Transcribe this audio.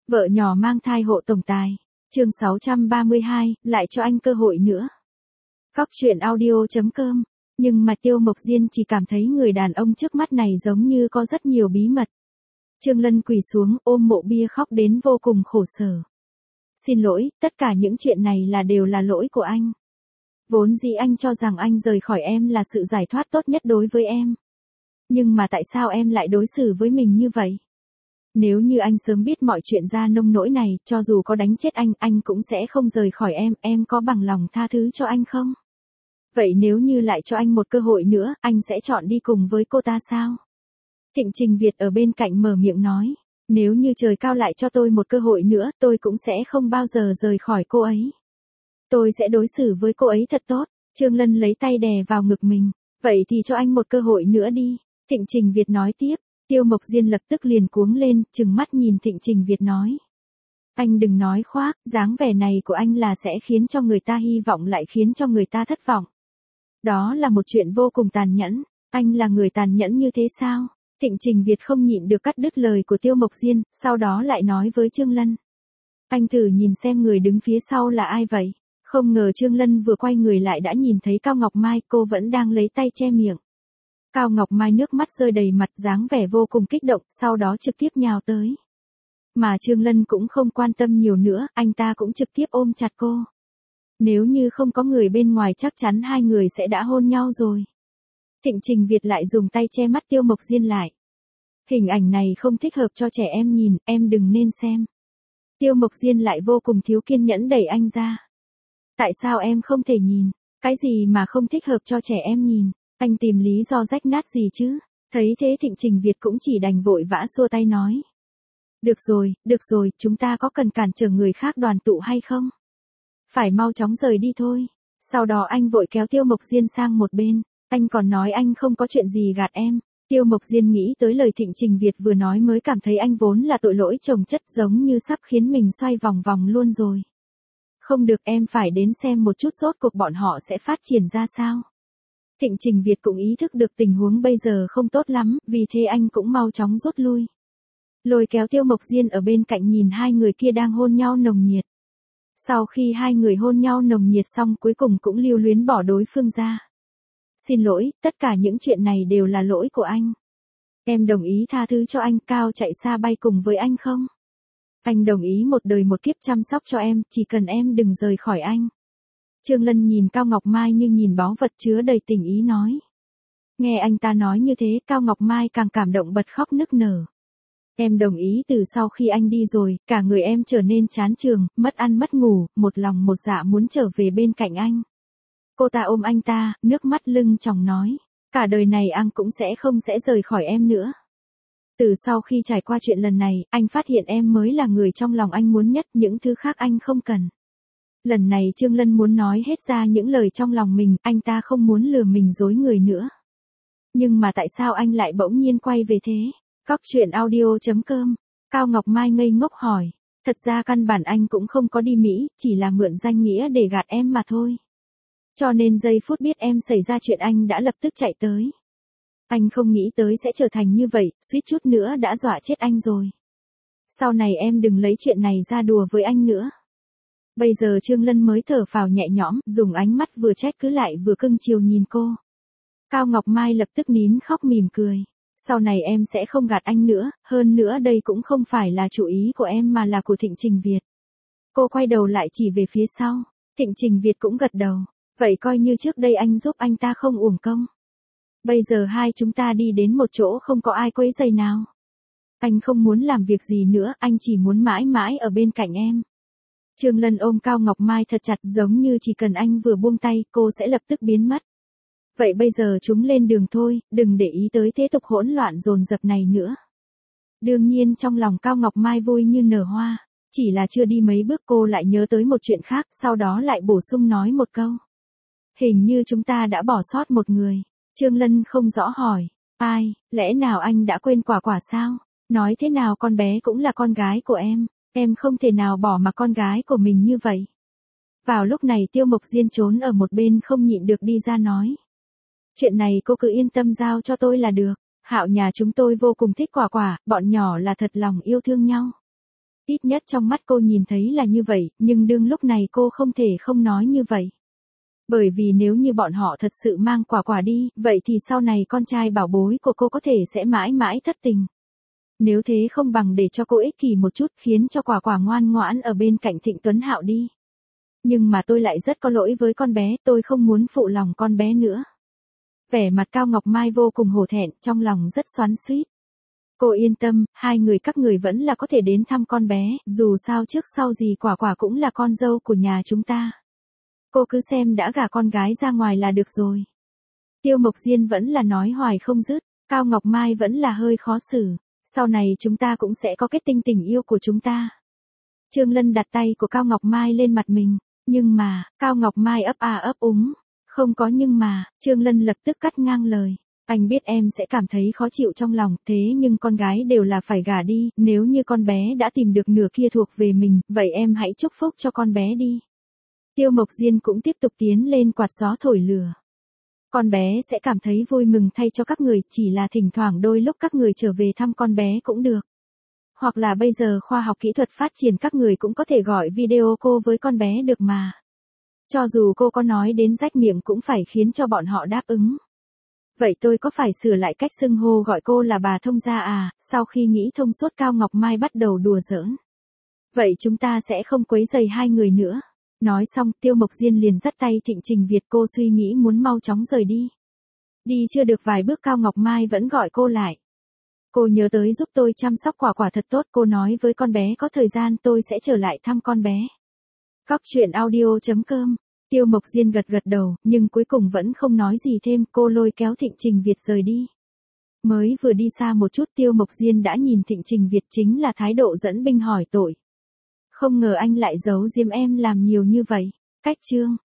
Vợ nhỏ mang thai hộ tổng tài. Chương 632, lại cho anh cơ hội nữa. Cóc truyện audio.com. Nhưng mà Tiêu Mộc Diên chỉ cảm thấy người đàn ông trước mắt này giống như có rất nhiều bí mật. Trương Lân quỳ xuống ôm mộ bia khóc đến vô cùng khổ sở. Xin lỗi, tất cả những chuyện này đều là lỗi của anh. Vốn dĩ anh cho rằng anh rời khỏi em là sự giải thoát tốt nhất đối với em. Nhưng mà tại sao em lại đối xử với mình như vậy? Nếu như anh sớm biết mọi chuyện ra nông nỗi này, cho dù có đánh chết anh cũng sẽ không rời khỏi em có bằng lòng tha thứ cho anh không? Vậy nếu như lại cho anh một cơ hội nữa, anh sẽ chọn đi cùng với cô ta sao? Thịnh Trình Việt ở bên cạnh mở miệng nói, nếu như trời cao lại cho tôi một cơ hội nữa, tôi cũng sẽ không bao giờ rời khỏi cô ấy. Tôi sẽ đối xử với cô ấy thật tốt. Trương Lân lấy tay đè vào ngực mình, vậy thì cho anh một cơ hội nữa đi. Thịnh Trình Việt nói tiếp. Tiêu Mộc Diên lập tức liền cuống lên, trừng mắt nhìn Thịnh Trình Việt nói. Anh đừng nói khoác, dáng vẻ này của anh là sẽ khiến cho người ta hy vọng lại khiến cho người ta thất vọng. Đó là một chuyện vô cùng tàn nhẫn, anh là người tàn nhẫn như thế sao? Thịnh Trình Việt không nhịn được cắt đứt lời của Tiêu Mộc Diên, sau đó lại nói với Trương Lân. Anh thử nhìn xem người đứng phía sau là ai vậy? Không ngờ Trương Lân vừa quay người lại đã nhìn thấy Cao Ngọc Mai, cô vẫn đang lấy tay che miệng. Cao Ngọc Mai nước mắt rơi đầy mặt, dáng vẻ vô cùng kích động, sau đó trực tiếp nhào tới. Mà Trương Lân cũng không quan tâm nhiều nữa, anh ta cũng trực tiếp ôm chặt cô. Nếu như không có người bên ngoài chắc chắn hai người sẽ đã hôn nhau rồi. Thịnh Trình Việt lại dùng tay che mắt Tiêu Mộc Diên lại. Hình ảnh này không thích hợp cho trẻ em nhìn, em đừng nên xem. Tiêu Mộc Diên lại vô cùng thiếu kiên nhẫn đẩy anh ra. Tại sao em không thể nhìn? Cái gì mà không thích hợp cho trẻ em nhìn? Anh tìm lý do rách nát gì chứ? Thấy thế Thịnh Trình Việt cũng chỉ đành vội vã xua tay nói. Được rồi, chúng ta có cần cản trở người khác đoàn tụ hay không? Phải mau chóng rời đi thôi. Sau đó anh vội kéo Tiêu Mộc Diên sang một bên. Anh còn nói anh không có chuyện gì gạt em. Tiêu Mộc Diên nghĩ tới lời Thịnh Trình Việt vừa nói mới cảm thấy anh vốn là tội lỗi chồng chất, giống như sắp khiến mình xoay vòng vòng luôn rồi. Không được, em phải đến xem một chút rốt cuộc bọn họ sẽ phát triển ra sao. Thịnh Trình Việt cũng ý thức được tình huống bây giờ không tốt lắm, vì thế anh cũng mau chóng rút lui. Lôi kéo Tiêu Mộc Diên ở bên cạnh nhìn hai người kia đang hôn nhau nồng nhiệt. Sau khi hai người hôn nhau nồng nhiệt xong cuối cùng cũng lưu luyến bỏ đối phương ra. Xin lỗi, tất cả những chuyện này đều là lỗi của anh. Em đồng ý tha thứ cho anh, cao chạy xa bay cùng với anh không? Anh đồng ý một đời một kiếp chăm sóc cho em, chỉ cần em đừng rời khỏi anh. Trương Lân nhìn Cao Ngọc Mai như nhìn báu vật chứa đầy tình ý nói. Nghe anh ta nói như thế, Cao Ngọc Mai càng cảm động bật khóc nức nở. Em đồng ý. Từ sau khi anh đi rồi, cả người em trở nên chán chường, mất ăn mất ngủ, một lòng một dạ muốn trở về bên cạnh anh. Cô ta ôm anh ta, nước mắt lưng tròng nói. Cả đời này anh cũng không rời khỏi em nữa. Từ sau khi trải qua chuyện lần này, anh phát hiện em mới là người trong lòng anh muốn nhất, những thứ khác anh không cần. Lần này Trương Lân muốn nói hết ra những lời trong lòng mình, anh ta không muốn lừa mình dối người nữa. Nhưng mà tại sao anh lại bỗng nhiên quay về thế? Cóc truyện audio.com. Cao Ngọc Mai ngây ngốc hỏi. Thật ra căn bản anh cũng không có đi Mỹ, chỉ là mượn danh nghĩa để gạt em mà thôi. Cho nên giây phút biết em xảy ra chuyện anh đã lập tức chạy tới. Anh không nghĩ tới sẽ trở thành như vậy, suýt chút nữa đã dọa chết anh rồi. Sau này em đừng lấy chuyện này ra đùa với anh nữa. Bây giờ Trương Lân mới thở phào nhẹ nhõm, dùng ánh mắt vừa trách cứ lại vừa cưng chiều nhìn cô. Cao Ngọc Mai lập tức nín khóc mỉm cười. Sau này em sẽ không gạt anh nữa, hơn nữa đây cũng không phải là chủ ý của em mà là của Thịnh Trình Việt. Cô quay đầu lại chỉ về phía sau. Thịnh Trình Việt cũng gật đầu. Vậy coi như trước đây anh giúp anh ta không uổng công. Bây giờ hai chúng ta đi đến một chỗ không có ai quấy rầy nào. Anh không muốn làm việc gì nữa, anh chỉ muốn mãi mãi ở bên cạnh em. Trương Lân ôm Cao Ngọc Mai thật chặt, giống như chỉ cần anh vừa buông tay, cô sẽ lập tức biến mất. Vậy bây giờ chúng lên đường thôi, đừng để ý tới thế tục hỗn loạn dồn dập này nữa. Đương nhiên trong lòng Cao Ngọc Mai vui như nở hoa, chỉ là chưa đi mấy bước cô lại nhớ tới một chuyện khác, sau đó lại bổ sung nói một câu. Hình như chúng ta đã bỏ sót một người. Trương Lân không rõ hỏi. Ai, lẽ nào anh đã quên Quả Quả sao? Nói thế nào con bé cũng là con gái của em không thể nào bỏ mặc con gái của mình như vậy. Vào lúc này Tiêu Mộc Diên trốn ở một bên không nhịn được đi ra nói. Chuyện này cô cứ yên tâm giao cho tôi là được. Hạo nhà chúng tôi vô cùng thích Quả Quả, bọn nhỏ là thật lòng yêu thương nhau. Ít nhất trong mắt cô nhìn thấy là như vậy, nhưng đương lúc này cô không thể không nói như vậy. Bởi vì nếu như bọn họ thật sự mang quả quả đi, vậy thì sau này con trai bảo bối của cô có thể sẽ mãi mãi thất tình. Nếu thế không bằng để cho cô ích kỷ một chút, khiến cho quả quả ngoan ngoãn ở bên cạnh Thịnh Tuấn Hạo đi. Nhưng mà tôi lại rất có lỗi với con bé, tôi không muốn phụ lòng con bé nữa. Vẻ mặt Cao Ngọc Mai vô cùng hổ thẹn, trong lòng rất xoắn xuýt. Cô yên tâm, hai người các người vẫn là có thể đến thăm con bé, dù sao trước sau gì quả quả cũng là con dâu của nhà chúng ta. Cô cứ xem đã gả con gái ra ngoài là được rồi. Tiêu Mộc Diên vẫn là nói hoài không dứt, Cao Ngọc Mai vẫn là hơi khó xử. Sau này chúng ta cũng sẽ có kết tinh tình yêu của chúng ta. Trương Lân đặt tay của Cao Ngọc Mai lên mặt mình, nhưng mà, Cao Ngọc Mai ấp a ấp úng. Không có nhưng mà, Trương Lân lập tức cắt ngang lời. Anh biết em sẽ cảm thấy khó chịu trong lòng, thế nhưng con gái đều là phải gả đi, nếu như con bé đã tìm được nửa kia thuộc về mình, vậy em hãy chúc phúc cho con bé đi. Tiêu Mộc Diên cũng tiếp tục tiến lên quạt gió thổi lửa. Con bé sẽ cảm thấy vui mừng thay cho các người, chỉ là thỉnh thoảng đôi lúc các người trở về thăm con bé cũng được. Hoặc là bây giờ khoa học kỹ thuật phát triển, các người cũng có thể gọi video cô với con bé được mà. Cho dù cô có nói đến rách miệng cũng phải khiến cho bọn họ đáp ứng. Vậy tôi có phải sửa lại cách xưng hô gọi cô là bà thông gia à? Sau khi nghĩ thông suốt, Cao Ngọc Mai bắt đầu đùa giỡn. Vậy chúng ta sẽ không quấy rầy hai người nữa. Nói xong, Tiêu Mộc Diên liền dắt tay Thịnh Trình Việt, cô suy nghĩ muốn mau chóng rời đi. Đi chưa được vài bước Cao Ngọc Mai vẫn gọi cô lại. Cô nhớ tới giúp tôi chăm sóc quả quả thật tốt, cô nói với con bé có thời gian tôi sẽ trở lại thăm con bé. Cóc truyện audio.com. Tiêu Mộc Diên gật gật đầu, nhưng cuối cùng vẫn không nói gì thêm, cô lôi kéo Thịnh Trình Việt rời đi. Mới vừa đi xa một chút, Tiêu Mộc Diên đã nhìn Thịnh Trình Việt, chính là thái độ dẫn binh hỏi tội. Không ngờ anh lại giấu giếm em làm nhiều như vậy. Cách chương